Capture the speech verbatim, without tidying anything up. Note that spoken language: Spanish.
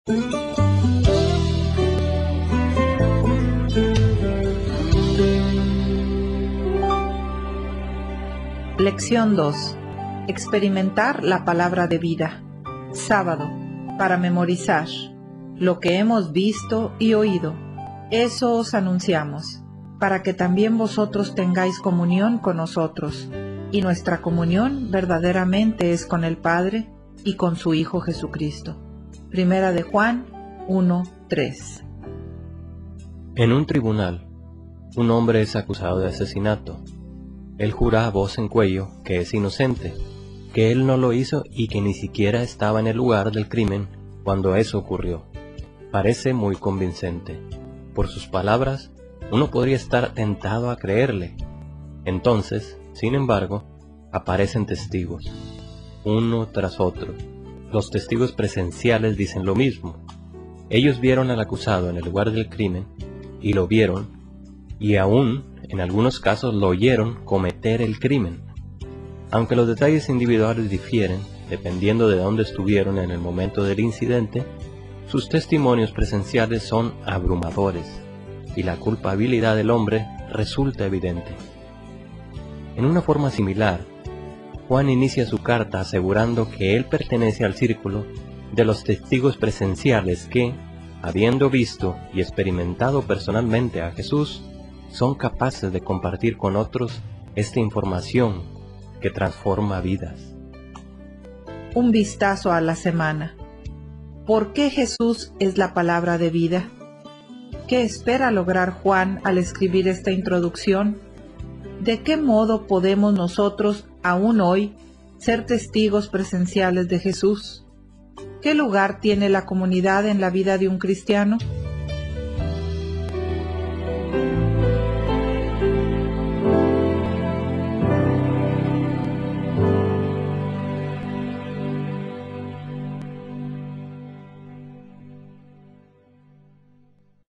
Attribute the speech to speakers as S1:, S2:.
S1: Lección dos. Experimentar la palabra de vida. Sábado. Para memorizar. Lo que hemos visto y oído, eso os anunciamos, para que también vosotros tengáis comunión con nosotros. Y nuestra comunión verdaderamente es con el Padre y con su Hijo Jesucristo. Primera de Juan uno, tres.
S2: En un tribunal, un hombre es acusado de asesinato. Él jura a voz en cuello que es inocente, que él no lo hizo y que ni siquiera estaba en el lugar del crimen cuando eso ocurrió. Parece muy convincente. Por sus palabras, uno podría estar tentado a creerle. Entonces, sin embargo, aparecen testigos, uno tras otro. Los testigos presenciales dicen lo mismo. Ellos vieron al acusado en el lugar del crimen, y lo vieron, y aún, en algunos casos, lo oyeron cometer el crimen. Aunque los detalles individuales difieren, dependiendo de dónde estuvieron en el momento del incidente, sus testimonios presenciales son abrumadores, y la culpabilidad del hombre resulta evidente. En una forma similar, Juan inicia su carta asegurando que él pertenece al círculo de los testigos presenciales que, habiendo visto y experimentado personalmente a Jesús, son capaces de compartir con otros esta información que transforma vidas.
S1: Un vistazo a la semana. ¿Por qué Jesús es la palabra de vida? ¿Qué espera lograr Juan al escribir esta introducción? ¿De qué modo podemos nosotros, aún hoy, ser testigos presenciales de Jesús? ¿Qué lugar tiene la comunidad en la vida de un cristiano?